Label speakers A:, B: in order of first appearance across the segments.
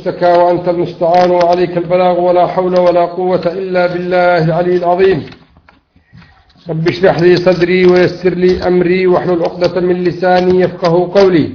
A: المشتكى وأنت المستعان وعليك البلاغ ولا حول ولا قوة إلا بالله العلي العظيم. رب اشرح لي صدري ويسر لي أمري واحلل عقدة من لساني يفقه قولي.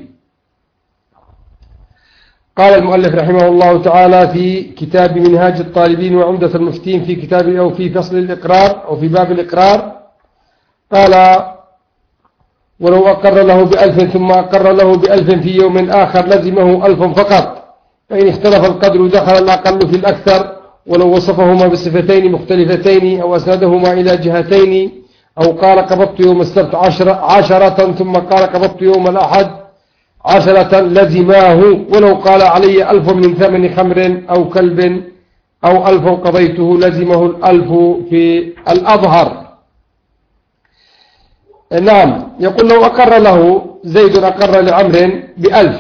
A: قال المؤلف رحمه الله تعالى في كتاب منهاج الطالبين وعمدة المفتين في كتاب أو في فصل الإقرار أو في باب الإقرار، قال: ولو أقر له ب1000 ثم أقر له ب1000 في يوم آخر لزمه 1000 فقط، فإن اختلف القدر دخل الأقل في الأكثر، ولو وصفهما بصفتين مختلفتين أو أسندهما إلى جهتين، أو قال قبضت يوم السبت 10 ثم قال قبضت يوم الأحد 10 لزماه، ولو قال علي 1000 من ثمن خمر أو كلب أو 1000 قضيته لزمه 1000 في الأظهر. نعم، يقول لو أقر له زيد أقر لعمر ب1000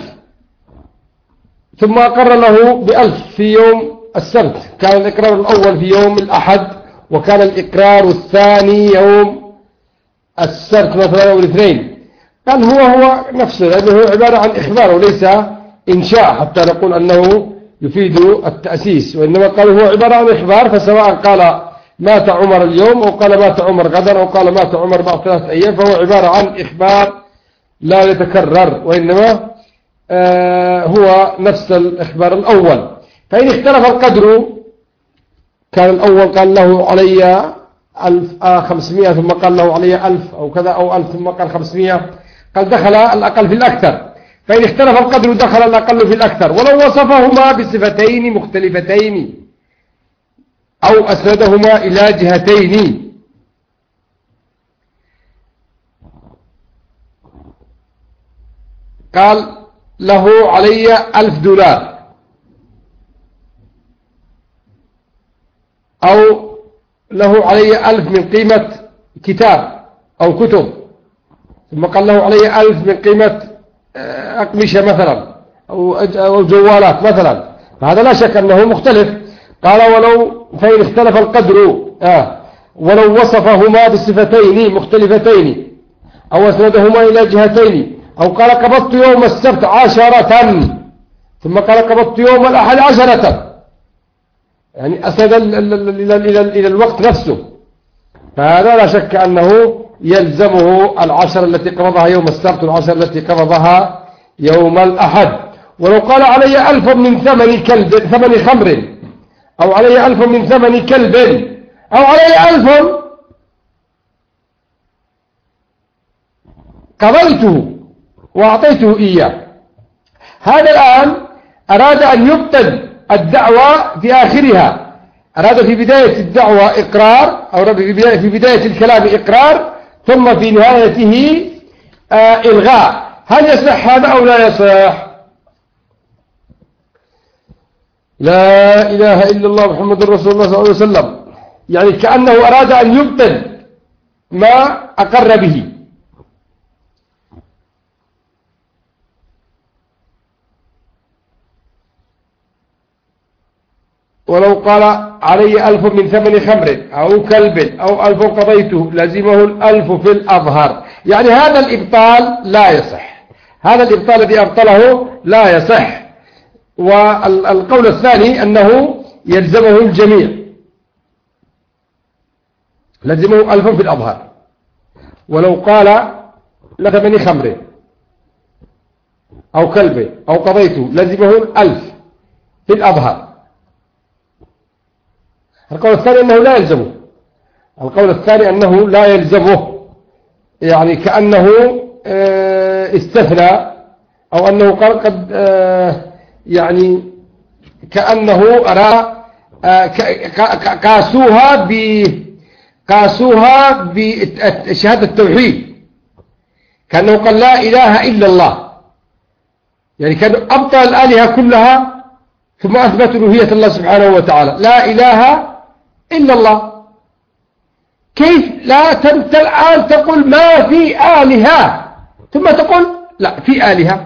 A: ثم أقر له ب1000 في يوم السبت، كان الإقرار الأول في يوم الأحد وكان الإقرار الثاني يوم السبت مثلا أو الاثنين، قال هو نفسه، لأنه عبارة عن إخبار وليس إنشاء حتى نقول أنه يفيد التأسيس، وإنما قال هو عبارة عن إخبار، فسواء قال مات عمر اليوم أو قال مات عمر غدا أو قال مات عمر بعد 3 أيام، فهو عبارة عن إخبار لا يتكرر، وإنما هو نفس الإخبار الأول. فإن اختلف القدر، كان الأول قال له علي 1500 ثم قال له علي 1000 أو كذا، أو 1000 ثم قال 500، قال دخل الأقل في الأكثر. فإن اختلف القدر دخل الأقل في الأكثر، ولو وصفهما بصفتين مختلفتين أو أسندهما إلى جهتين. قال له علي $1000 أو له علي 1000 من قيمة كتاب أو كتب، ثم قال له علي 1000 من قيمة أقمشة مثلا أو جوالات مثلا، فهذا لا شك أنه مختلف. قال فإن اختلف القدر ولو وصفهما بصفتين مختلفتين أو أسندهما إلى جهتين، أو قال قبضت يوم السبت 10 ثم قال قبضت يوم الأحد 10، يعني أسند إلى الوقت نفسه، فهذا لا شك أنه يلزمه 10 التي قبضها يوم السبت و10 التي قبضها يوم الأحد. ولو قال علي 1000 من ثمن خمر أو علي 1000 من ثمن كلب أو علي 1000 قضيته وأعطيته إياه، هذا الآن أراد أن يبطل الدعوة في آخرها، أراد في بداية الدعوة إقرار، أو في بداية الكلام إقرار، ثم في نهايته إلغاء. هل يصح هذا أو لا يصح؟ لا إله إلا الله محمد رسول الله صلى الله عليه وسلم، يعني كأنه أراد أن يبطل ما أقر به. ولو قال علي 1000 من ثمن خمر أو كلب أو 1000 قضيته لزمه 1000 في الأظهر، يعني هذا الإبطال لا يصح، هذا الإبطال الذي أبطله لا يصح. والقول الثاني أنه يلزمه الجميع، لزمه 1000 في الأظهر. ولو قال لثمن خمر أو كلب أو قضيته لزمه 1000 في الأظهر. القول الثاني أنه لا يلزمه، القول الثاني أنه لا يلزمه، يعني كأنه استثنى، أو أنه قال قد يعني كأنه أرى قاسوها بشهادة التوحيد، كأنه قال لا إله إلا الله، يعني كان أبطل الآلهة كلها ثم أثبت ألوهية الله سبحانه وتعالى، لا إله إلا الله. كيف لا أنت الآن تقول ما في آلهة ثم تقول لا في آلهة؟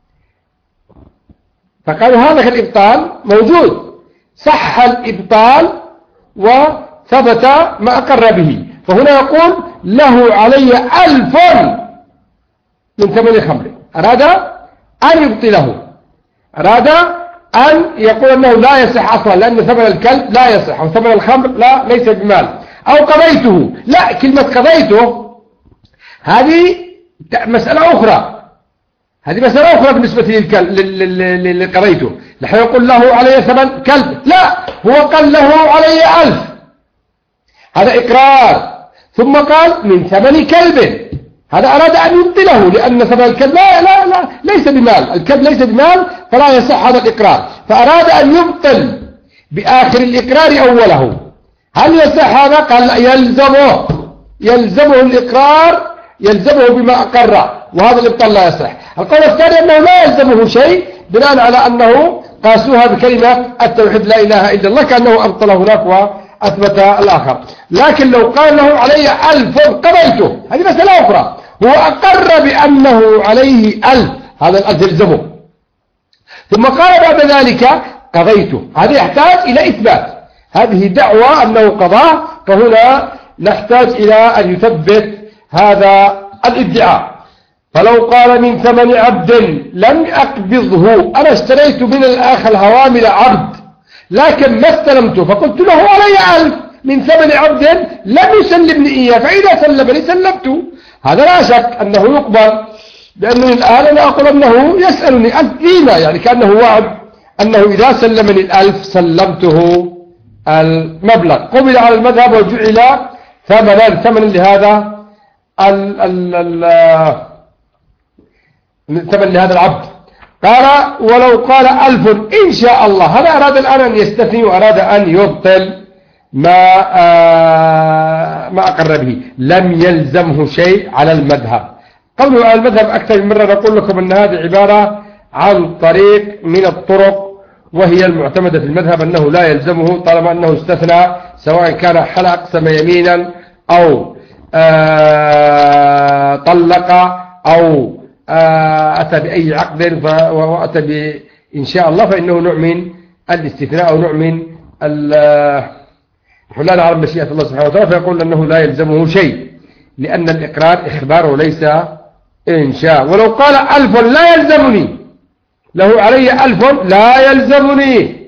A: فقالوا هذا الإبطال موجود، صح الإبطال وثبت ما أقر به. فهنا يقول له علي 1000 من ثمن خمر، أراد أن يبطله، أراد أن يقول أنه لا يصح أصلا لأن ثمن الكلب لا يصح أو ثمن الخمر لا ليس بمال أو قضيته. لا، كلمة قضيته هذه مسألة أخرى، هذه مسألة أخرى بالنسبة اللي قضيته. نحن يقول له علي ثمن كلب، لا، هو قال له علي 1000، هذا إقرار. ثم قال من ثمن كلب، هذا أراد أن يبطله لأن ثمن الكلب لا ليس بمال، الكلب ليس بمال فلا يصح هذا الإقرار، فأراد أن يبطل بآخر الإقرار أوله. هل يصح هذا؟ قال يلزمه الإقرار، يلزمه بما أقر، وهذا الإبطال لا يصح. القول الثاني أنه لا يلزمه شيء بناء على أنه قاسوها بكلمة التوحيد لا إله إلا الله كأنه أبطل هناك وأثبت الآخر. لكن لو قال له علي 1000 قضيته، هذه مسألة أخرى، هو أقر بأنه عليه 1000، هذا ال1000 يلزمه، ثم قال بعد ذلك قضيته، هذا يحتاج إلى إثبات، هذه دعوة أنه قضاه، فهنا نحتاج إلى أن يثبت هذا الادعاء. فلو قال من ثمن عبد لم أقبضه، أنا اشتريت من الآخ الهوامل عبد لكن ما استلمته، فقلت له علي 1000 من ثمن عبد لم يسلمني إياه، فإذا سلمني سلمته، هذا لا شك أنه يقبل، لأنه الآن أنا أقول أنه يسألني 1000 قيمة، يعني كأنه وعد أنه إذا سلمني 1000 سلمته المبلغ. قبل على المذهب وجعل ثمنا لهذا ثمن لهذا العبد. قال ولو قال 1000 إن شاء الله، هذا أراد الآن أن يستثني وأراد أن يبطل ما أقر به، لم يلزمه شيء على المذهب. قوله على المذهب أكثر من مرة نقول لكم أن هذه عبارة عن طريق من الطرق، وهي المعتمدة في المذهب أنه لا يلزمه طالما أنه استثنى، سواء كان حل أقسم يمينا أو طلق أو أتى بأي عقد وأتى بإن شاء الله، فإنه نوع من الاستثناء أو نوع من الحلال على مشيئة الله سبحانه وتعالى، فيقول أنه لا يلزمه شيء لأن الإقرار إخبار وليس إنشاء. ولو قال 1000 لا يلزمني، له علي 1000 لا يلزمني،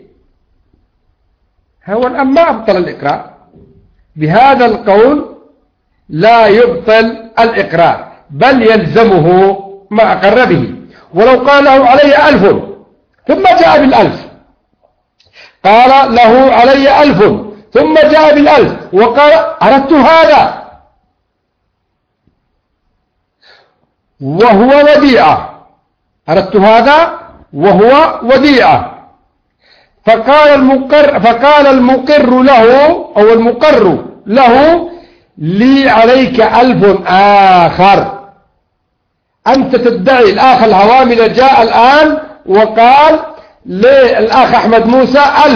A: هو الآن ما أبطل الإقرار، بهذا القول لا يبطل الإقرار بل يلزمه ما أقر به. ولو قال له علي 1000 ثم جاء بال1000، قال له علي 1000 ثم جاء بال1000 وقال أردت هذا وهو وديعة، أردت هذا وهو وديعة، فقال المقر له أو المقر له لي عليك 1000 آخر. أنت تدعي الآخ الهوامل جاء الآن وقال للآخ أحمد موسى 1000،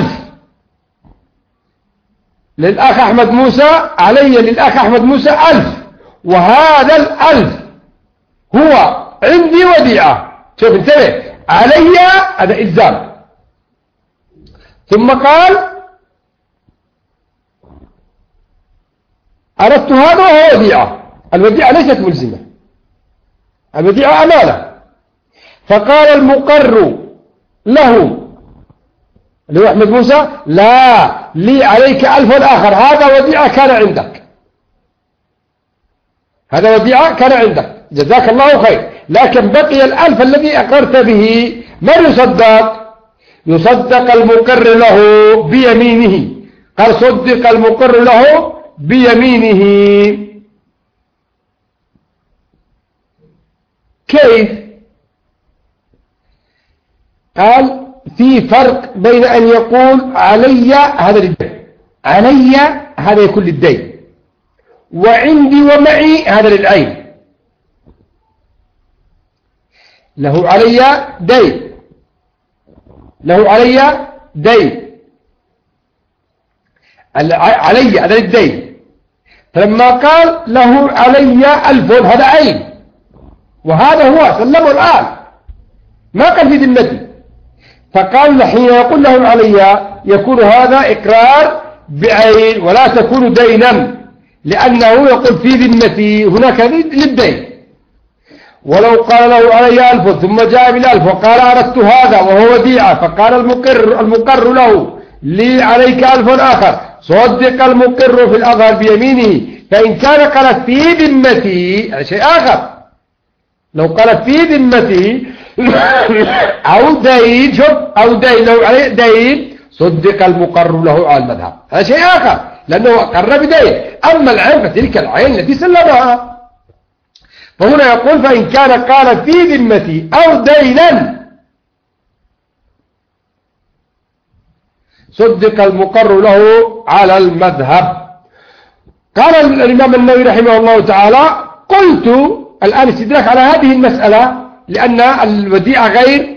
A: للأخ أحمد موسى علي للأخ أحمد موسى 1000، وهذا 1000 هو عندي وديعة. شوف انتبه، علي هذا إلزام، ثم قال أردت هذا وهو وديعة، الوديعة ليست ملزمة، الوديعة أمانة. فقال المقر له اللي هو أحمد موسى لا لي عليك 1000 آخر، هذا وديعة كان عندك، هذا وديعة كان عندك جزاك الله خير، لكن بقي 1000 الذي أقرت به من يصدق؟ يصدق المقر له بيمينه. قال صدق المقر له بيمينه. كيف؟ قال في فرق بين أن يقول علي هذا للدين، علي هذا يكون للدين، وعندي ومعي هذا للعين. له علي دين، له علي دين، علي هذا للدين. فلما قال له علي 1000 هذا عين، وهذا هو سلمه الآن ما قال في ذمتي. فقال حين يقول له علي يكون هذا إقرار بعين ولا تكون دينا، لأنه يقول في ذمتي، هناك للدين. ولو قال له علي 1000 ثم جاء بال1000 وقال أردت هذا وهو وديعة، فقال المقر له لي عليك 1000 آخر، صدق المقر في الأظهر بيمينه. فإن كان قالت في ذمتي شيء آخر، لو قالت في ذمتي أو دين، شوف، أو دين، لو عليه دين صدق المقر له على المذهب، هذا شيء آخر لأنه أقر بدين. أما العين فتلك العين التي سلمها. فهنا يقول فإن كان قال في ذمتي أو دينا صدق المقر له على المذهب. قال الإمام النووي رحمه الله تعالى: قلت الآن استدراك على هذه المسألة، لأن الوديعة غير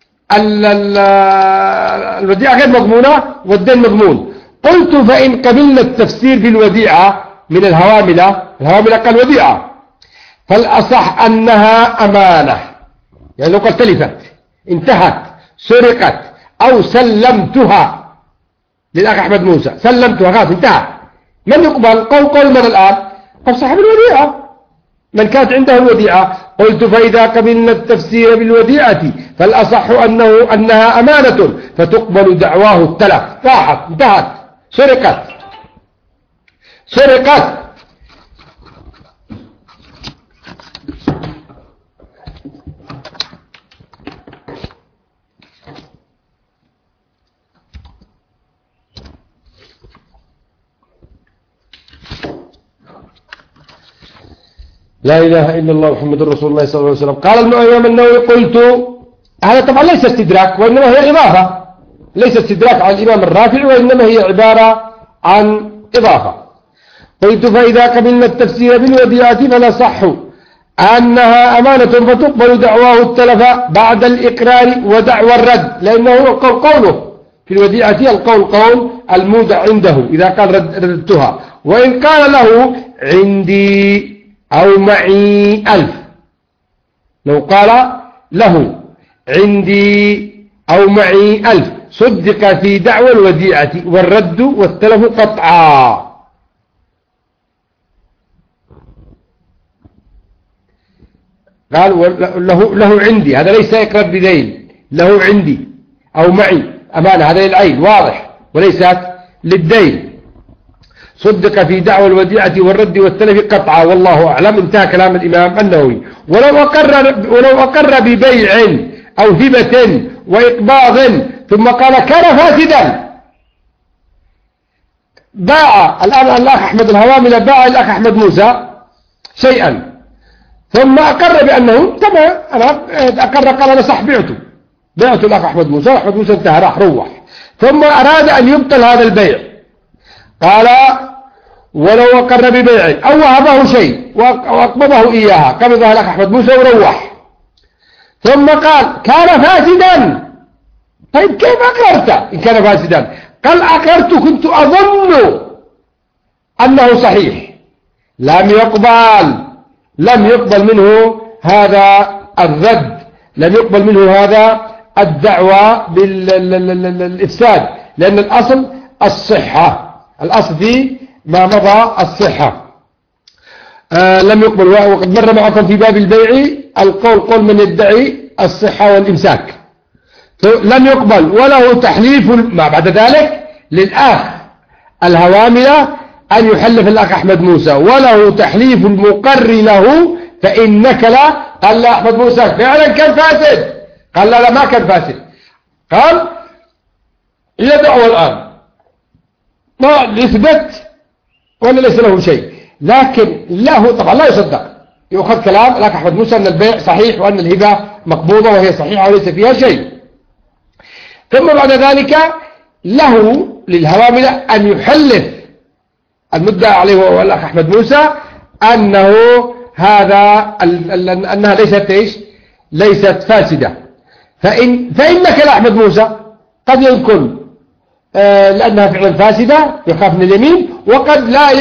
A: مضمونة والدين مضمون. قلت فإن قبلنا التفسير بالوديعة من الهواملة كالوديعة، فالأصح أنها أمانة، يعني لو قد تلفت، انتهت، سرقت، أو سلمتها للأخ أحمد موسى، سلمتها خلاص انتهى، من يقبل؟ قول من الآن؟ قال صاحب الوديعة، من كانت عنده الوديعة. قلت فإذا قبلنا التفسير بالوديعة فالأصح أنها أمانة فتقبل دعواه التلف، راحت، انتهت، سرقت. لا إله إلا الله محمد رسول الله صلى الله عليه وسلم. قال الإمام النووي: قلت، هذا طبعا ليس استدراك، وإنما هي إضافة، ليس استدراك على الإمام الرافعي، وإنما هي عبارة عن إضافة. قلت فإذا قبلنا التفسير بالوديعة فلا صح أنها أمانة فتقبل دعواه التلف بعد الإقرار ودعوى الرد، لأنه قوله في الوديعة القول قول المودع عنده إذا قال رددتها. وإن قال له عندي أو معي 1000، لو قال له عندي أو معي 1000 صدق في دعوى الوديعة والرد والتلف قطعا. قال له عندي، هذا ليس إقرار بدين، له عندي أو معي أمانة، هذا للعين واضح وليست للدين. صدق في دعوى الوديعة والرد والتلف قطعا، والله أعلم. انتهى كلام الإمام النووي. ولو أقر ببيع أو هبة وإقباض ثم قال كان فاسدا، باع الآن الأخ أحمد الهوامل، باع الأخ أحمد موسى شيئا ثم أقر بأنه تمام، أنا أقر، قال أنا صح بعت الأخ أحمد موسى، أحمد موسى انتهى راح روح، ثم أراد أن يبطل هذا البيع. قال ولو أقر ببيع أو وهبه شيء وأقبضه إياها، قبضها الأخ أحمد موسى وروح، ثم قال كان فاسدا. طيب كيف أقررت إن كان فاسدا؟ قال أقررت كنت أظن أنه صحيح، لم يقبل منه هذا الرد، لم يقبل منه هذا الدعوة بالإفساد، لأن الأصل الصحة، الأصل في ما مضى الصحة. لم يقبل. وقد مر معكم في باب البيع القول قول من يدعي الصحة والإمساك، لم يقبل. وله تحليف ما بعد ذلك للأخ الهواملة أن يحلف الأخ أحمد موسى، وله تحليف المقر له فإنك لا. قال لا أحمد موسى فعلا كان فاسد، قال لا ما كان فاسد، قال يدعو الآن ما يثبت ولا ليس له شيء، لكن له طبعا لا يصدق، يؤخذ كلام الأخ أحمد موسى أن البيع صحيح وأن الهبة مقبوضة وهي صحيحة وليس فيها شيء. ثم بعد ذلك له للهواملة أن يحلف المدعى عليه وهو الأخ أحمد موسى أنه أنها ليست فاسدة. فإنك لأحمد موسى قد يكون لأنها فعلا فاسدة يخاف من اليمين، وقد لا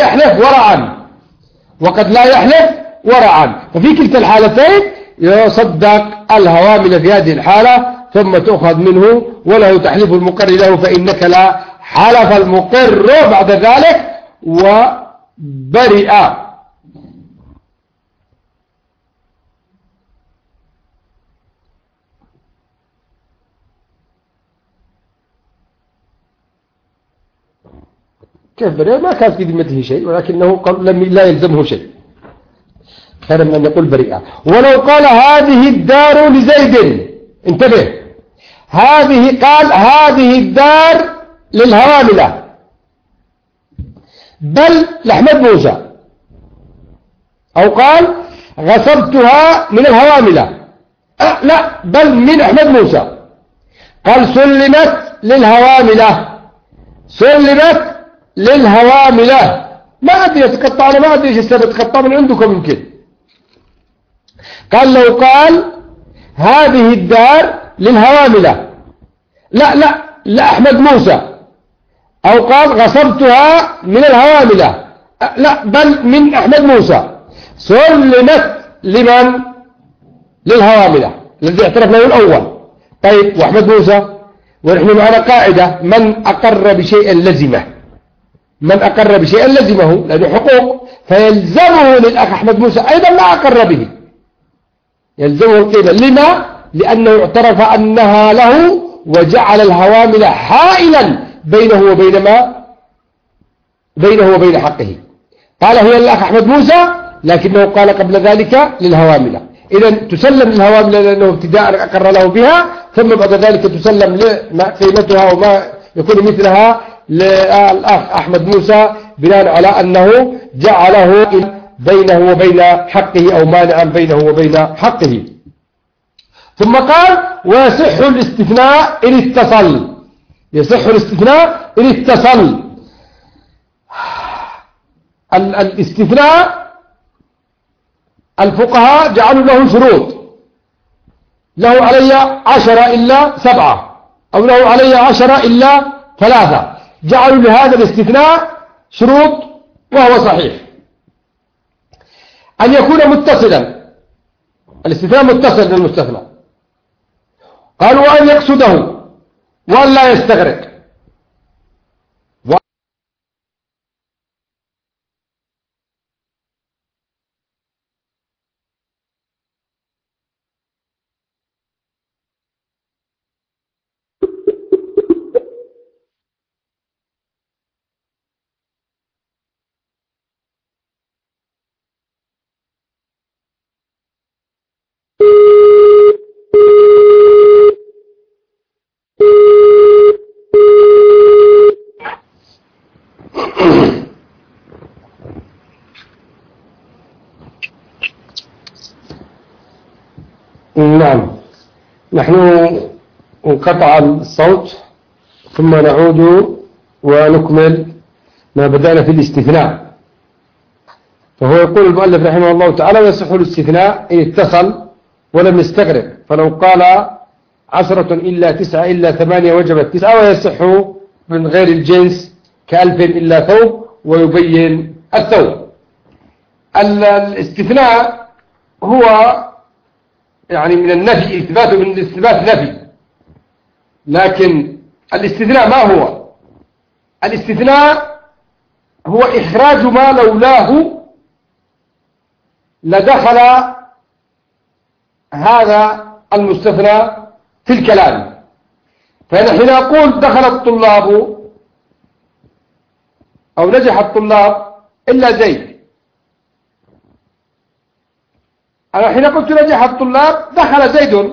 A: يحلف ورعا، ففي كلتا الحالتين يصدق الهوامل في هذه الحالة ثم تأخذ منه. وله تحليف المقر له فإنك لا، حلف المقر بعد ذلك وبرئ. كيف بريء؟ ما كان في ذمته شيء، ولكنه لا يلزمه شيء، خير من أن يقول بريئة. ولو قال هذه الدار لزيد، انتبه، قال هذه الدار للهواملة بل لأحمد موسى، أو قال غصبتها من الهواملة، لا بل من أحمد موسى، قال سلمت للهواملة، سلمت للهواملة، ما أدري يتقطع، أنا ما أدري إيش السبب تقطع من عندكم يمكن. قال لو قال هذه الدار للهواملة، لا أحمد موسى، أو قال غصبتها من الهواملة، لا بل من أحمد موسى، سلمت لمن؟ للهواملة الذي اعترف له الأول. طيب وأحمد موسى، ونحن معنا قاعدة من أقر بشيء لزمه، من أقر بشيء لزمه لأنه حقوق، فيلزمه للأخ أحمد موسى أيضا ما أقر به، يلزمه القيمة. لما؟ لأنه اعترف أنها له وجعل الهوامل حائلا بينه وبين حقه. قال هي للأخ أحمد موسى، لكنه قال قبل ذلك للهوامل، إذا تسلم للهوامل لأنه ابتداء أقر له بها، ثم بعد ذلك تسلم قيمتها وما يكون مثلها للأخ أحمد موسى، بناء على أنه جعله بينه وبين حقه أو مانعا بينه وبين حقه. ثم قال ويصح الاستثناء إن اتصل، يصح الاستثناء إن اتصل. الاستثناء الفقهاء جعلوا له شروط، له علي 10 إلا 7، أو له علي 10 إلا 3، جعلوا لهذا الاستثناء شروط وهو صحيح. أن يكون متصلا، الاستثناء متصل للمستثنى، قالوا وأن يقصده وأن لا يستغرق. نعم، نحن انقطع الصوت، ثم نعود ونكمل ما بدأنا في الاستثناء. فهو يقول المؤلف رحمه الله تعالى ويصح الاستثناء إن اتصل ولم يستغرق، فلو قال 10 إلا 9 إلا 8 وجبت 9، ويصح من غير الجنس ك1000 إلا ثوب ويبين الثوب. الاستثناء هو يعني من النفي، إثبات من الإثبات نفي، لكن الاستثناء ما هو؟ الاستثناء هو إخراج ما لولاه لدخل هذا المستثنى في الكلام. فنحن نقول دخل الطلاب أو نجح الطلاب إلا زيد، أنا حين قلت نجح الطلاب دخل زيد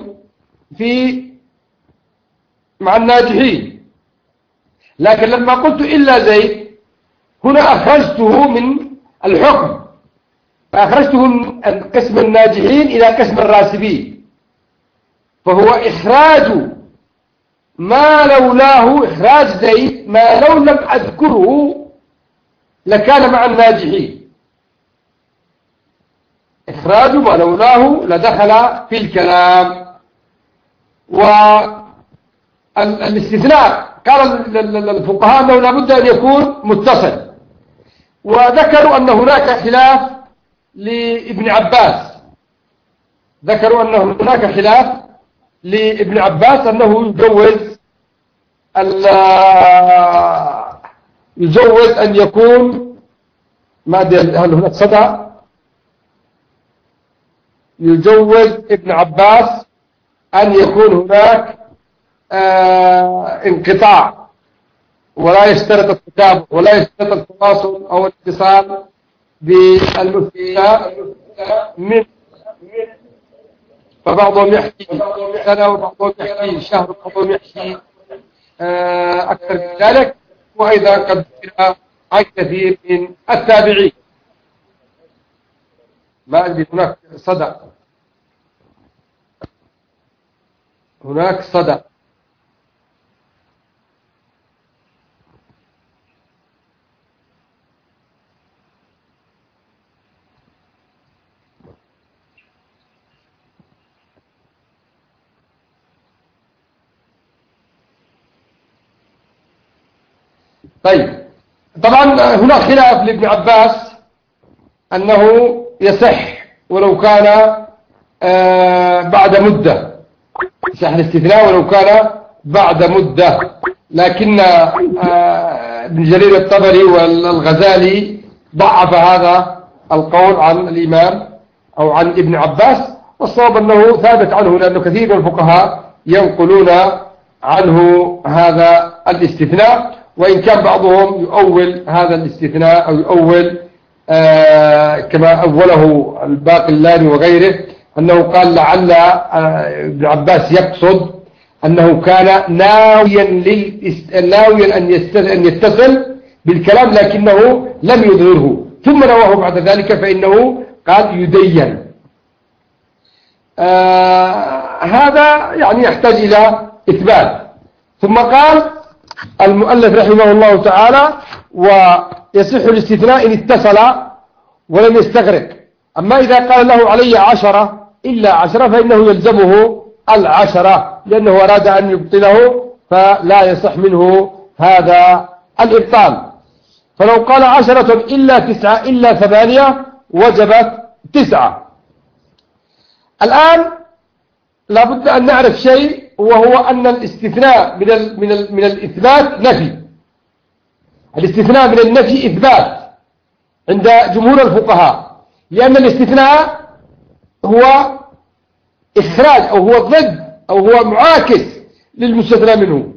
A: مع الناجحين، لكن لما قلت إلا زيد هنا أخرجته من الحكم، فأخرجته من قسم الناجحين إلى قسم الراسبين، فهو إخراج ما لولاه، إخراج زيد ما لو لم أذكره لكان مع الناجحين، إخراج ما لولاه لدخل في الكلام. والاستثناء قال الفقهاء أنه لابد أن يكون متصل، وذكروا أن هناك خلاف لابن عباس، ذكروا أن هناك خلاف لابن عباس أنه يجوز أن يكون، ما أدري هل هناك صدى، يجوز ابن عباس أن يكون هناك انقطاع ولا يشترط التتابع ولا يشترط التواصل أو الاتصال بالمفتى من، فبعضهم يحكي سنة وبعضهم يحكي شهر وبعضهم يحكي أكثر من ذلك. وأيضا قد ذكر عن كثير من التابعين. ما أدري هناك صدى، هناك صدى. طيب، طبعا هناك خلاف لابن عباس أنه يصح ولو كان بعد مدة، يصح الاستثناء ولو كان بعد مدة، لكن ابن جرير الطبري والغزالي ضعف هذا القول عن الإمام أو عن ابن عباس، والصواب أنه ثابت عنه، لأنه كثير من الفقهاء ينقلون عنه هذا الاستثناء، وإن كان بعضهم يؤول هذا الاستثناء أو يؤول كما أوله الباقلاني وغيره، أنه قال لعل ابن عباس يقصد أنه كان ناويا أن يتصل بالكلام لكنه لم يظهره، ثم رواه بعد ذلك فإنه قال يدين. هذا يعني يحتاج إلى إثبات. ثم قال المؤلف رحمه الله تعالى: ويصح الاستثناء إن اتصل ولم يستغرق. أما إذا قال له علي 10 إلا 10 فإنه يلزمه 10 لأنه أراد أن يبطله، فلا يصح منه هذا الإبطال. فلو قال 10 إلا 9 إلا 8 وجبت 9. الآن لابد أن نعرف شيء، وهو أن الاستثناء من الإثبات نفي. الاستثناء من النفي إثبات عند جمهور الفقهاء، لأن الاستثناء هو إخراج أو هو ضد أو هو معاكس للمستثنى منه،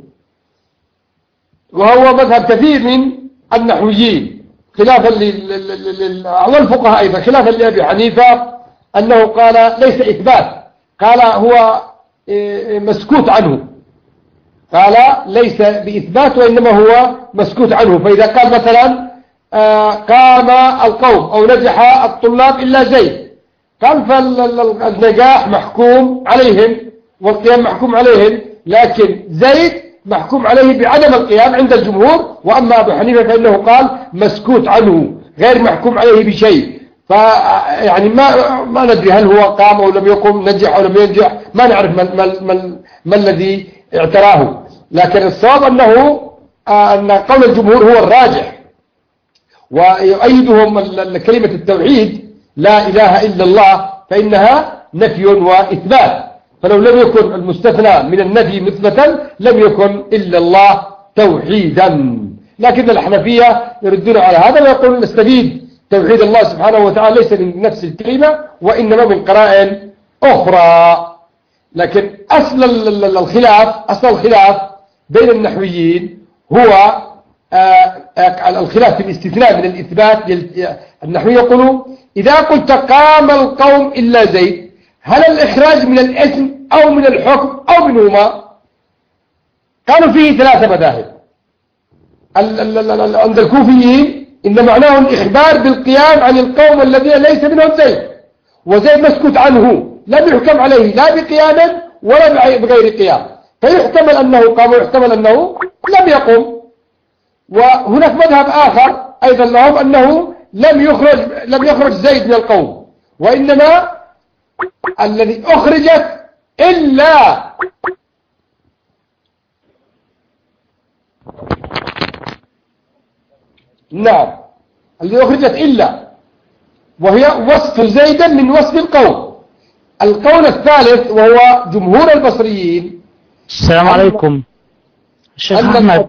A: وهو مذهب كثير من النحويين خلافا للفقهاء أيضا، خلافا لأبي حنيفة أنه قال ليس إثبات، قال هو مسكوت عنه، قال ليس بإثبات وإنما هو مسكوت عنه. فإذا قال مثلا قام القوم أو نجح الطلاب إلا زيد، قال فالنجاح محكوم عليهم والقيام محكوم عليهم، لكن زيد محكوم عليه بعدم القيام عند الجمهور، وأما أبو حنيفة فإنه قال مسكوت عنه غير محكوم عليه بشيء. فيعني ما ندري هل هو قام أو لم يقم، نجح أو لم ينجح، ما نعرف ما الذي اعتراه، لكن الصواب أن قول الجمهور هو الراجح، ويؤيدهم كلمة التوحيد لا إله إلا الله، فإنها نفي وإثبات، فلو لم يكن المستثنى من النفي مثبتا لم يكن إلا الله توحيدا. لكن الحنفية يردون على هذا ويقولون نستفيد توحيد الله سبحانه وتعالى ليس من نفس الكلمة وإنما من قرائن أخرى. لكن أصل الخلاف بين النحويين هو الخلاف في الاستثناء من الإثبات. النحوي يقولوا إذا قلت قام القوم إلا زيد، هل الإخراج من الاسم أو من الحكم أو منهما؟ قالوا فيه 3 مذاهب. عند الكوفيين إن معناه الإخبار بالقيام عن القوم الذين ليس منهم زيد، وزيد مسكوت عنه لم يحكم عليه لا بقيام ولا بغير قيام، فيحتمل أنه قام ويحتمل أنه لم يقم. وهناك مذهب آخر أيضا لهم أنه لم يخرج زيد من القوم، وإنما الذي أخرجت إلا الذي أخرجت إلا، وهي وصف زيدا من وصف القوم. القول الثالث وهو جمهور البصريين.
B: السلام عليكم شيخ أحمد.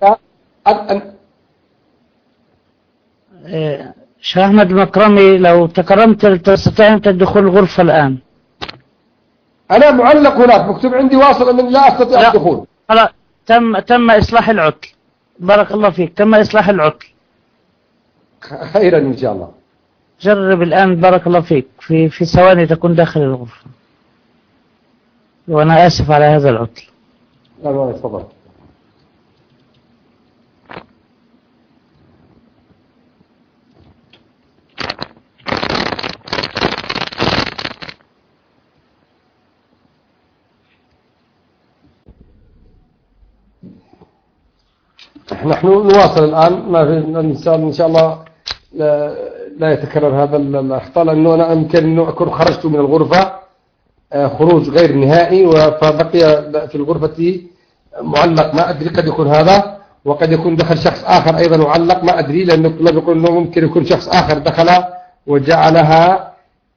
B: شيخ أحمد المكرمي، لو تكرمت تستطيع أنت الدخول الغرفة الآن؟
A: أنا معلق هناك مكتوب عندي واصل أن لا أستطيع الدخول.
B: تم إصلاح العطل. بارك الله فيك، كما إصلاح العطل.
A: خيرا إن شاء الله.
B: جرب الآن بارك الله فيك في ثواني تكون داخل الغرفة، وأنا آسف على هذا العطل.
A: لا لا تفضل. نحن نواصل الآن، ما في الإنسان إن شاء الله لا يتكرر هذا الأخطاء، لأنه أنا يمكن أنه أكون خرجت من الغرفة خروج غير نهائي، فبقي في الغرفة معلق، ما أدري قد يكون هذا، وقد يكون دخل شخص آخر أيضا معلق، ما أدري، لأنه الطلاب يقول أنه ممكن يكون شخص آخر دخل وجعلها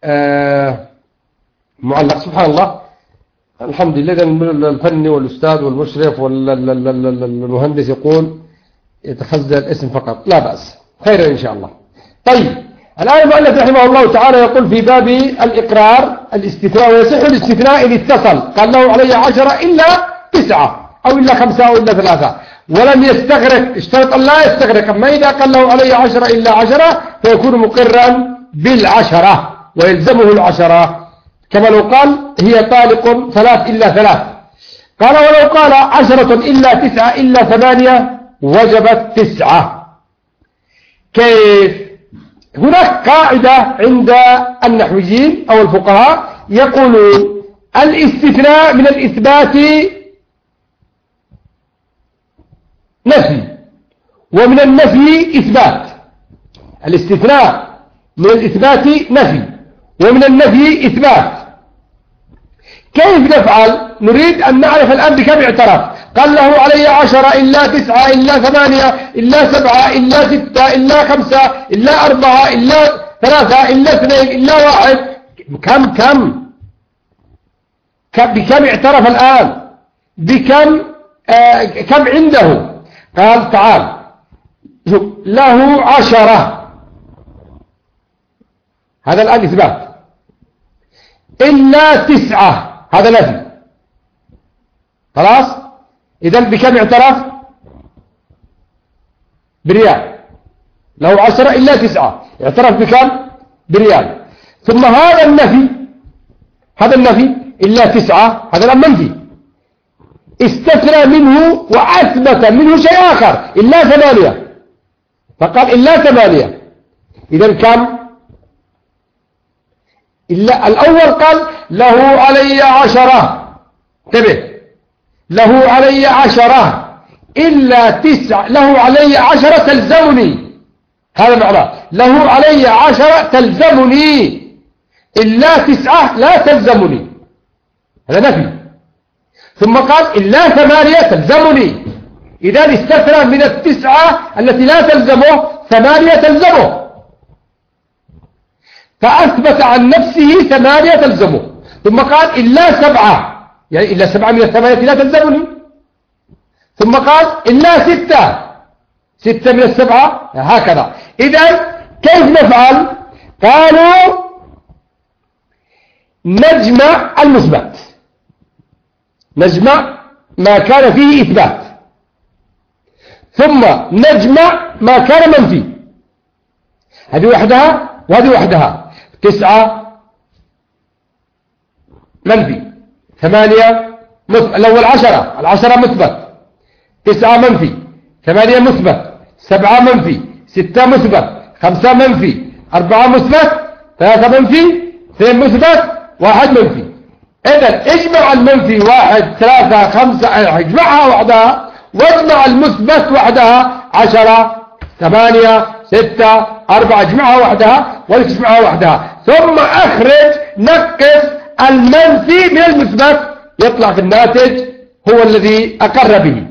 A: معلق. سبحان الله، الحمد لله. الفني والأستاذ والمشرف والمهندس يقول يتخزن الاسم فقط، لا بأس، خير إن شاء الله. طيب، الآن المؤلف رحمه الله تعالى يقول في باب الإقرار الاستثناء، ويصح الاستثناء إن اتصل، قال له علي 10 إلا 9 أو إلا 5 أو إلا 3، ولم يستغرق، اشترط أن لا يستغرق. أما إذا قال له علي 10 إلا 10 فيكون مقرا بال10 ويلزمه ال10، كما لو قال هي طالق 3 إلا 3. قال ولو قال 10 إلا 9 إلا 8 وجبت 9. كيف؟ هناك قاعدة عند النحويين أو الفقهاء يقولون الاستثناء من الإثبات نفي، ومن النفي إثبات. الاستثناء من الإثبات نفي، ومن النفي إثبات. كيف نفعل؟ نريد أن نعرف الآن بكم اعترف. قال له علي 10 إلا 9 إلا 8 إلا 7 إلا 6 إلا 5 إلا 4 إلا 3 إلا 2 إلا 1. كم بكم اعترف الآن؟ كم عنده؟ قال تعال له 10، هذا الآن إثبات. إلا 9 هذا نفي. خلاص؟ إذن بكم اعترف؟ بريال. له 10 إلا 9 اعترف بكم؟ بريال. ثم هذا النفي إلا 9 هذا الآن منفي، استثنى منه وأثبت منه شيء آخر إلا 8، فقال إلا 8. إذن كم؟ إلا الأول قال له علي 10، انتبه، له علي 10 إلا 9، له علي 10 تلزمني، هذا معناه له علي 10 تلزمني إلا 9 لا تلزمني، هذا نفي. ثم قال إلا 8 تلزمني، إذا استثنى من 9 التي لا تلزمه 8 تلزمه، فأثبت عن نفسه 8 تلزمه. ثم قال إلا 7، يعني إلا 7 من 8 لا تلزمني. ثم قال إلا 6 من 7، هكذا. إذن كيف نفعل؟ قالوا نجمع المثبت، نجمع ما كان فيه إثبات، ثم نجمع ما كان منفي. هذه وحدها وهذه وحدها. 9 منفي، 8 مثبت. الأول 10 مثبت، 9 منفي، 8 مثبت، 7 منفي، 6 مثبت، 5 منفي، 4 مثبت، 3 منفي، 2 مثبت، 1 منفي. إذن اجمع المنفي 1 3 5، اجمعها وحدها، واجمع المثبت وحدها 10 8 6 4، اجمعها وحدها ولا تجمعها وحدها. ثم اخرج نقص المنفي من المثبت، يطلع في الناتج هو الذي أقر به.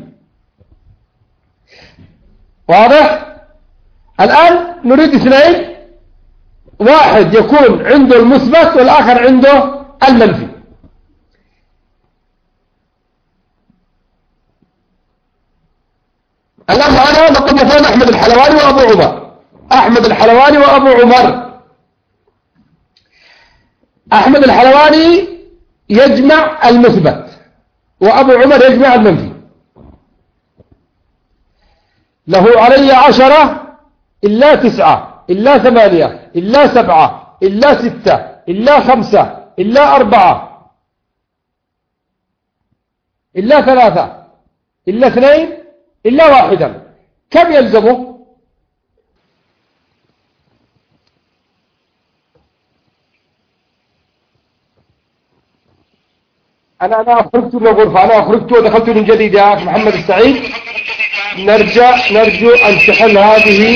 A: واضح؟ الآن نريد اثنين، واحد يكون عنده المثبت والآخر عنده المنفي. الآن معنا مصنفان أحمد الحلواني وأبو عمر. أحمد الحلواني وأبو عمر. أحمد الحلواني يجمع المثبت، وأبو عمر يجمع المنفي. له علي 10 إلا 9 إلا 8 إلا 7 إلا 6 إلا 5 إلا 4 إلا 3 إلا 2 إلا 1. كم يلزمه؟ أنا أخرجت من الغرفة، أنا أخرجت ودخلت من جديد يا أخي محمد السعيد. نرجو أن تحل هذه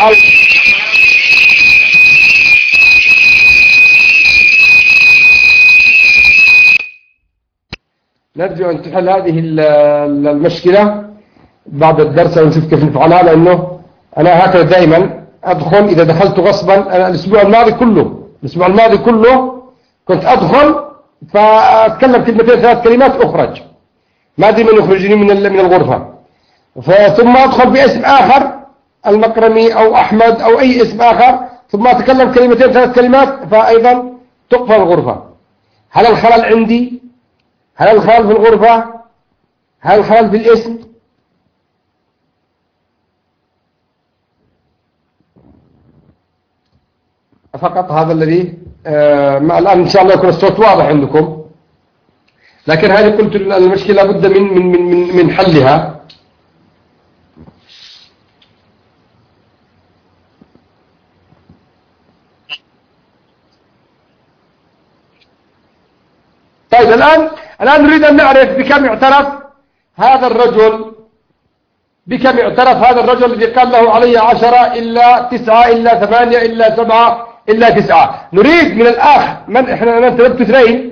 A: نرجو أن تحل هذه المشكلة بعد الدرس ونشوف كيف نفعلها، لأنه أنا هكذا دائما أدخل، إذا دخلت غصبا. أنا الأسبوع الماضي كله كنت أدخل فأتكلم كلمتين 3 كلمات أخرج، ما أدري من يخرجني من الغرفة، ثم أدخل باسم آخر المكرمي أو أحمد أو أي اسم آخر، ثم أتكلم كلمتين 3 كلمات فأيضا تقفل الغرفة. هل الخلل عندي؟ هل الخلل في الغرفة؟ هل الخلل في الاسم؟ فقط هذا الذي الآن إن شاء الله يكون الصوت واضح عندكم، لكن هذه قلت المشكلة لابد من حلها. طيب الآن نريد أن نعرف بكم اعترف هذا الرجل، الذي قال له علي 10 إلا 9 إلا 8 إلا 7 إلا 9. نريد من الأخ أنا انتدبت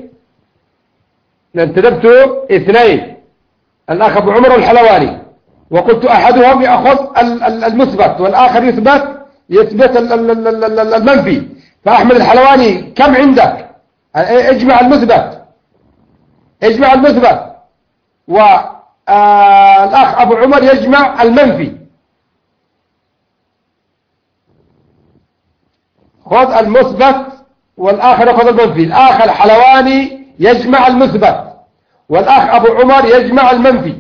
A: 2 الأخ أبو عمر الحلواني، وقلت أحدهم يأخذ المثبت والآخر يثبت المنفي. فأحمد الحلواني كم عندك؟ اجمع المثبت والأخ أبو عمر يجمع المنفي. خذ المثبت والآخر يأخذ المنفي. الآخر الحلواني يجمع المثبت والأخ أبو عمر يجمع المنفي.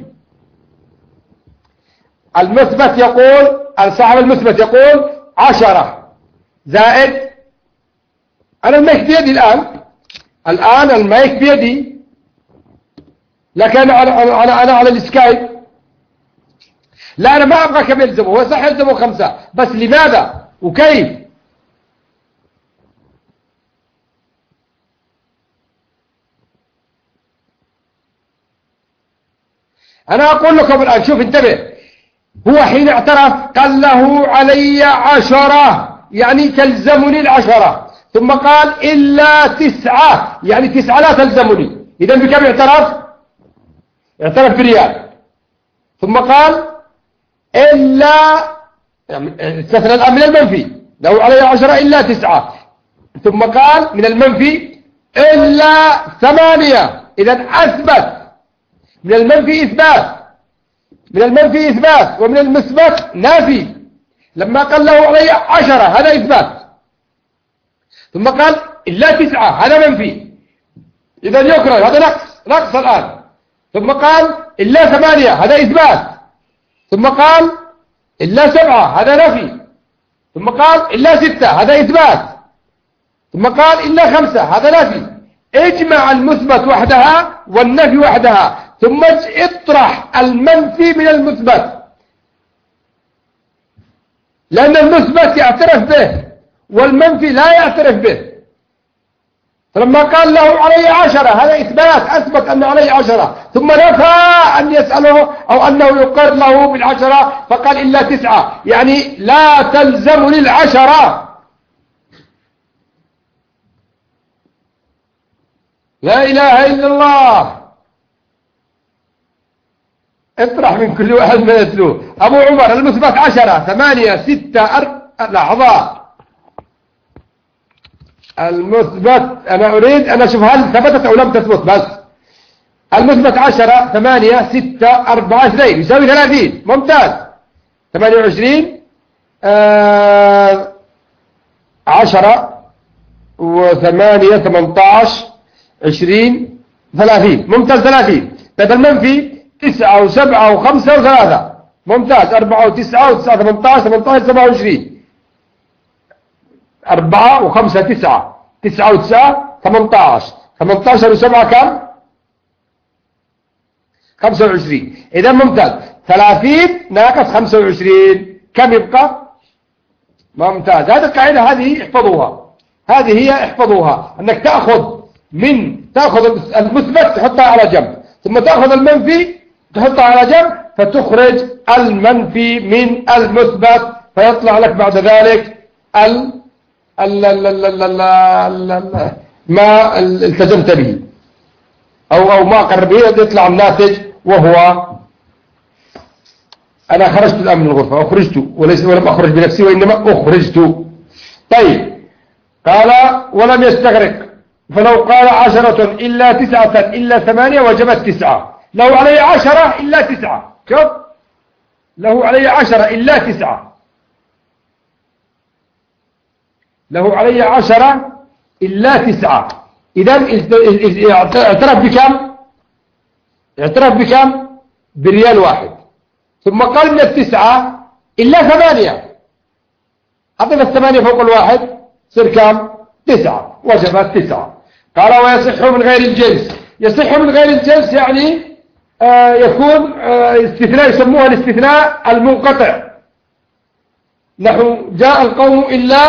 A: المثبت يقول، صاحب المثبت يقول 10 زائد، أنا المايك بيدي الآن المايك بيدي، لكن أنا على السكايب. لا أنا ما أبغى كم يلزمه، هو صح يلزمه 5، بس لماذا وكيف؟ أنا أقول لكم الآن، شوف انتبه، هو حين اعترف قال له علي 10 يعني تلزمني 10، ثم قال إلا 9 يعني 9 لا تلزمني. إذا بكم اعترف بريال، ثم قال إلا، يعني استثنى الآن من المنفي، له علي 10 إلا 9، ثم قال من المنفي إلا 8. إذا أثبت من المنفي إثبات ومن المثبت نافي. لما قال له علي 10 هذا إثبات، ثم قال إلا 9 هذا منفي، إذا يكره هذا نقص الآن. ثم قال إلا 8 هذا إثبات، ثم قال إلا 7 هذا نفي، ثم قال إلا 6 هذا إثبات، ثم قال إلا 5 هذا نفي. اجمع المثبت وحدها والنفي وحدها، ثم اطرح المنفي من المثبت، لأن المثبت يعترف به والمنفي لا يعترف به. فلما قال له علي 10 هذا أثبت أنه علي 10، ثم نفى أن يسأله أو أنه يقر له بال10، فقال إلا 9 يعني لا تلزمني 10. لا إله إلا الله. اطرح من كل واحد ما يتلوه. أبو عمر المثبت 10 8 6 لحظة. المثبت أنا أريد أن أشوف هل ثبتت أو لم تثبت. بس المثبت 10 8 6 4 2 يساوي 30. ممتاز. 28 10 و8 18 20 30. ممتاز 30. طيب المنفي 9 و7 و5 و3 ممتاز. 4 و9 و9 18 18 27. 4 و5 9 9 و9 18. 18 و7 كم؟ 25. إذا ممتاز. 30 ناقص 25 كم يبقى؟ ممتاز. هذه القاعدة هذه احفظوها. هذه هي احفظوها، أنك تأخذ المثبت تحطها على جنب، ثم تأخذ المنفي تحطها على جنب، فتخرج المنفي من المثبت، فيطلع لك بعد ذلك ما التزمت به أو ما قرب به، يطلع الناتج وهو أنا خرجت الآن من الغرفة، أخرجت ولم أخرج بنفسي وإنما أخرجت. طيب قال ولم يستغرق، فلو قال 10 إلا 9 إلا 8 وجبت 9. لو علي 10 إلا 9. شوف، له علي 10 إلا 9، له علي 10 إلا 9. إذن اعترف بكم؟ اعترف بكم؟ بريال واحد. ثم قال من 9 إلا 8، حطينا 8 فوق الواحد صير كم؟ 9، وجبت 9. قال ويصح من غير الجنس. يصح من غير الجنس يعني يكون استثناء، يسموها الاستثناء المنقطع. نحو جاء القوم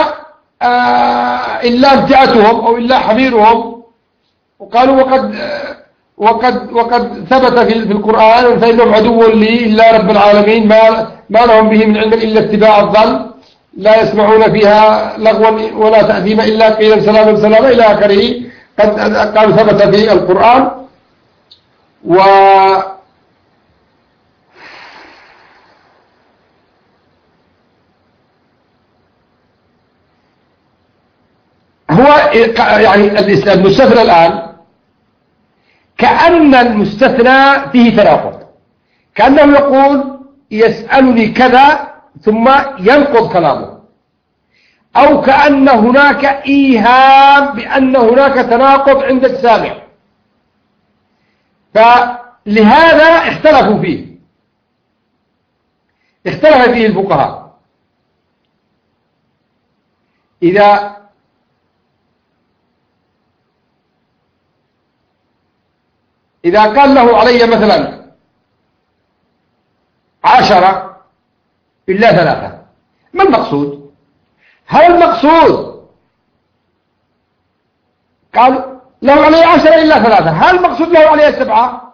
A: إلا امتعتهم أو إلا حميرهم، وقالوا وقد ثبت في القرآن فإنهم عدو لي إلا رب العالمين ما لهم به من علم إلا اتباع الظن، لا يسمعون فيها لغوا ولا تأثيما إلا قيلا سلاما سلاما إلى آخره. قد ثبت في القرآن. هو يعني المستثنى الآن كأن المستثنى فيه تناقض، كأنه يقول يسألني كذا ثم ينقض كلامه، أو كأن هناك إيهام بأن هناك تناقض عند السامع، فلهذا اختلفوا فيه، اختلف فيه الفقهاء. إذا قال له علي مثلا 10 إلا 3، ما المقصود؟ هل المقصود قال له علي 10 إلا 3، هل المقصود له علي 7؟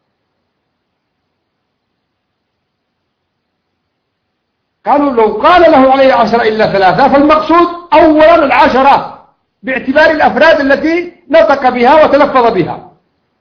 A: قالوا لو قال له علي 10 إلا 3 فالمقصود أولا 10 باعتبار الأفراد التي نطق بها وتلفظ بها،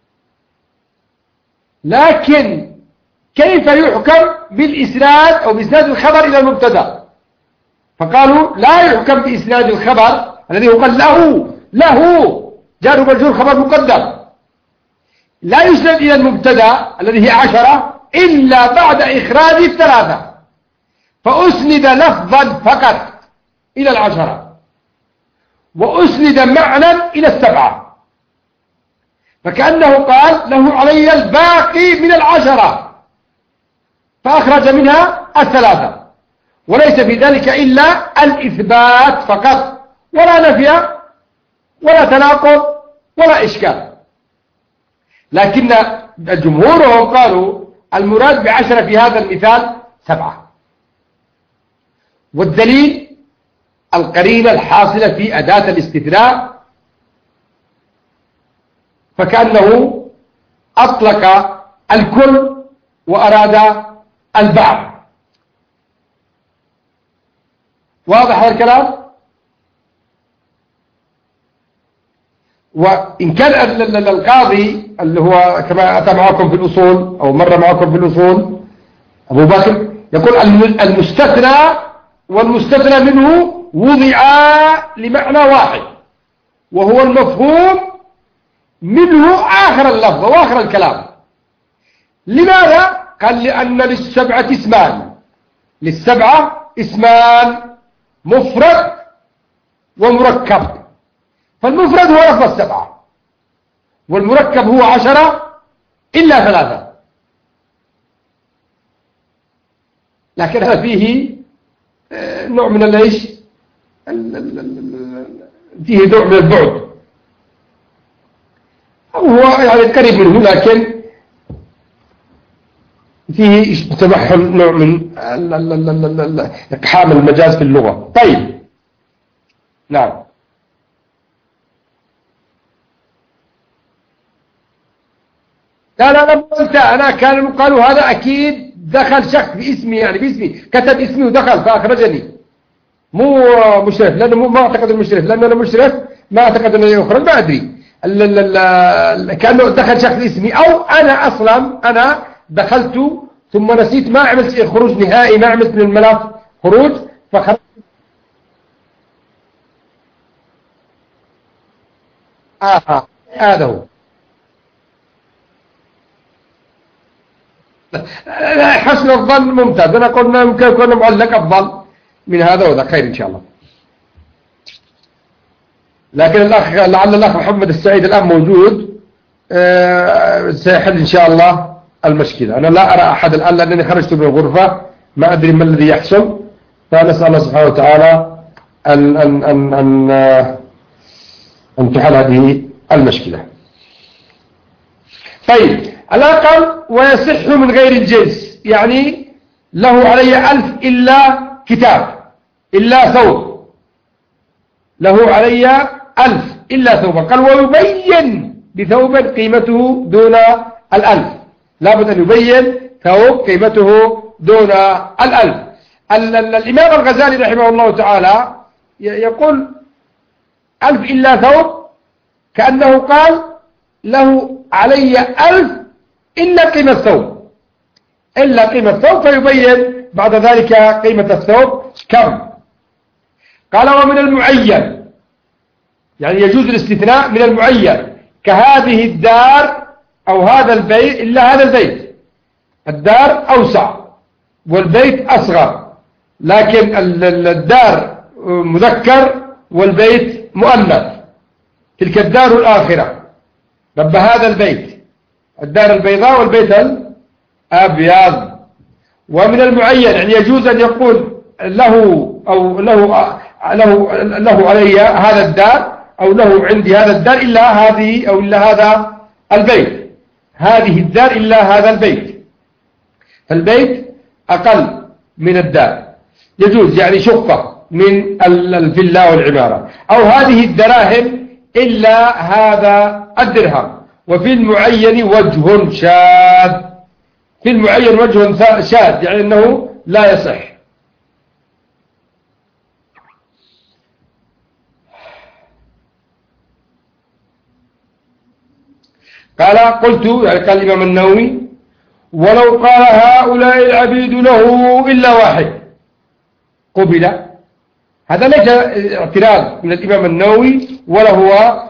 A: لكن كيف يحكم بالإسناد أو بإسناد الخبر إلى المبتدا؟ فقالوا لا يحكم بإسناد الخبر الذي هو قال له جار ومجرور خبر مقدم، لا يسند إلى المبتدا الذي هي 10 إلا بعد إخراج 3، فأسند لفظا فقط إلى 10 وأسند معنى إلى 7، فكأنه قال له علي الباقي من 10 فأخرج منها 3، وليس في ذلك إلا الإثبات فقط، ولا نفي ولا تناقض ولا إشكال. لكن الجمهور قالوا المراد ب10 في هذا المثال 7، والدليل القرينة الحاصلة في أداة الاستثناء، فكأنه أطلق الكل وأراد البعض. واضح هذا الكلام؟ وإن كان القاضي اللي هو كما أتى معكم في الأصول أو مر معكم في الأصول أبو بكر يقول المستثنى والمستثنى منه وضعا لمعنى واحد، وهو المفهوم منه آخر اللفظ وآخر الكلام. لماذا؟ قال لأن للسبعة اسمان مفرد ومركب، فالمفرد هو لفظ 7 والمركب هو 10 إلا 3. لكن هذا فيه نوع من الايش، فيه نوع من البعد، هو يعني قريب منه لكن فيه تمحل نوع من اقحام المجاز في اللغة. طيب نعم. لا قلت أنا كان قالوا هذا أكيد دخل شخص باسمي، يعني باسمي كتب اسمي ودخل فأخرجني، مو مشرف، لأنه ما أعتقد المشرف، لأنه أنا مشرف ما أعتقد أنه يخرج، ما أدري كأنه دخل شخص اسمي، أو أنا أصلا أنا دخلت ثم نسيت ما عملت خروج نهائي، ما عملت من الملف خروج فخرج. هذا هو. حسن الظن ممتاز، أنا قلنا ممكن يكون معلق أفضل من هذا وذا، خير إن شاء الله. لكن الأخ لعل الأخ محمد السعيد الآن موجود سيحل إن شاء الله المشكلة. أنا لا أرى أحد الآن لأنني خرجت من الغرفة، ما أدري ما الذي يحصل، فنسأل الله سبحانه وتعالى أن تحل هذه المشكلة. طيب الأقل ويصح من غير الجنس، يعني له علي 1000 إلا كتاب إلا ثوب، له علي 1000 إلا ثوبا، قال ويبين بثوب قيمته دون 1000، لابد أن يبين ثوب قيمته دون 1000. الإمام الغزالي رحمه الله تعالى يقول 1000 إلا ثوب، كأنه قال له علي 1000 إلا قيمة الثوب، إلا قيمة الثوب، فيبين بعد ذلك قيمة الثوب كم. قال ومن المعين، يعني يجوز الاستثناء من المعين، كهذه الدار أو هذا البيت إلا هذا البيت، الدار أوسع والبيت أصغر، لكن الدار مذكر والبيت مؤنث، تلك الدار الآخرة، رب هذا البيت الدار البيضاء والبيت الأبيض. ومن المعين يعني يجوز أن يقول له أو له علي هذا الدار، أو له عندي هذا الدار إلا هذه أو إلا هذا البيت، هذه الدار إلا هذا البيت، البيت أقل من الدار، يجوز يعني شقة من الفيلا والعمارة، أو هذه الدراهم إلا هذا الدرهم. وفي المعين وجه شاذ، في المعين وجه شاذ يعني أنه لا يصح. قلت يعني قال الإمام النووي ولو قال هؤلاء العبيد له إلا واحد قبل، هذا ليس اعتراض من الإمام النووي، ولا هو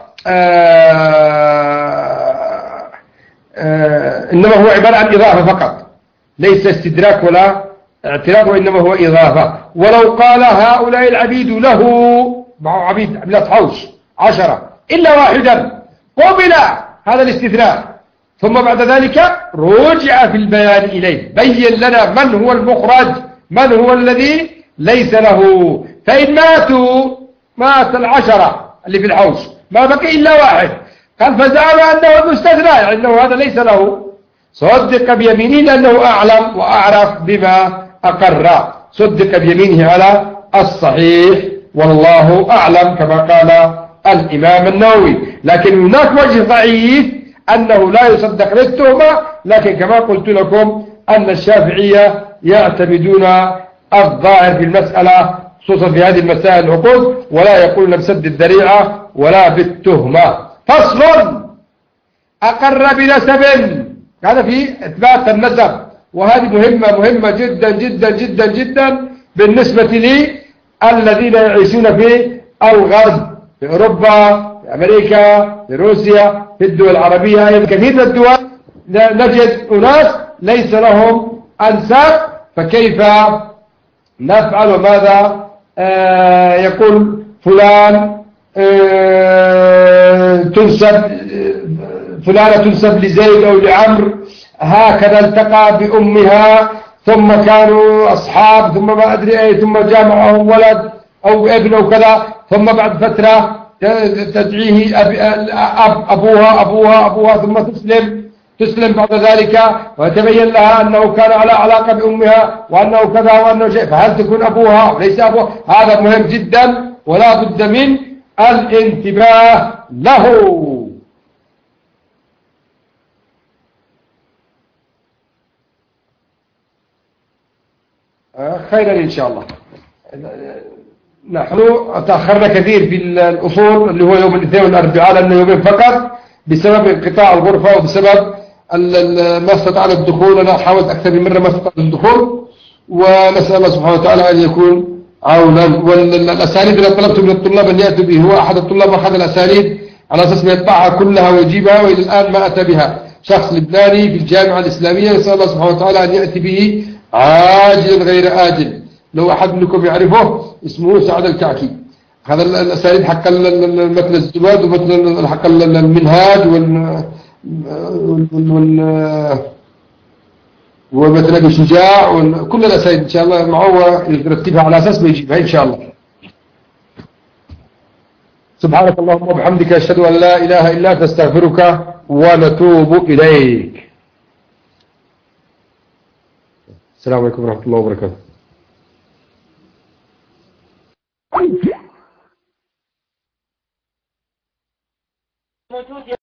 A: إنما هو عبارة عن إضافة فقط، ليس استدراك ولا اعتراض، وإنما هو إضافة. ولو قال هؤلاء العبيد له، معه عبيد لا تحوش 10 إلا واحدا قبل هذا الاستثناء، ثم بعد ذلك رجع في البيان إليه، بين لنا من هو المخرج، من هو الذي ليس له. فإن مات 10 اللي في الحوش ما بقي إلا واحد، قال فزعم أنه المستثنى، يعني أنه هذا ليس له، صدق بيمينه لأنه أعلم وأعرف بما أقر، صدق بيمينه على الصحيح والله أعلم كما قال الإمام النووي. لكن هناك وجه ضعيف أنه لا يصدق للتهمة، لكن كما قلت لكم أن الشافعية يعتمدون الظاهر في المسألة، خصوصا في هذه المسائل العقود، ولا يقولون بسد الذريعة ولا بالتهمة. فصل أقر بنسب، هذا في إثبات النسب، وهذه مهمة جدا جدا جدا جدا بالنسبة للذين يعيشون في الغرب، في أوروبا، في أمريكا، في روسيا، في الدول العربية، كثير من الدول نجد أناس ليس لهم أنساب، فكيف نفعل وماذا يقول فلان فلانة تنسب لزيد أو لعمر، هكذا التقى بأمها ثم كانوا أصحاب ثم ما أدري أي ثم جاء معهم ولد أو ابن أو كذا ثم بعد فترة تدعيه أبوها ثم تسلم بعد ذلك وتبين لها أنه كان على علاقة بأمها وأنه كذا وأنه شيء، فهل تكون أبوها وليس أبوها؟ هذا مهم جدا ولا بد من الانتباه له. خيرا إن شاء الله. نحن تأخرنا كثير في الأصول اللي هو يوم الاثنين والأربعاء لأنه يومين فقط بسبب انقطاع الغرفة وبسبب ما استطعنا الدخول. أنا حاولت أكثر من مرة ما استطعت الدخول، ونسأل الله سبحانه وتعالى أن يكون عونا. والأسانيد اللي طلبت من الطلاب أن يأتوا به، هو أحد الطلاب أخذ الأسانيد على أساس أن يطبعها كلها ويجيبها، وإلى الآن ما أتى بها. شخص لبناني في الجامعة الإسلامية، نسأل الله سبحانه وتعالى أن يأتي به عاجلا غير آجل. لو أحد منكم يعرفه اسمه سعد الكعكي. هذا الأساليب حق مثل الزباد ومثل حق المنهاج ومثل أبي شجاع وكل الأساليب إن شاء الله معه يرتبها على أساس ما يجيبها إن شاء الله. سبحانك اللهم وبحمدك أشهد أن لا إله إلا أنت أستغفرك ونتوب إليك. السلام عليكم ورحمة الله وبركاته.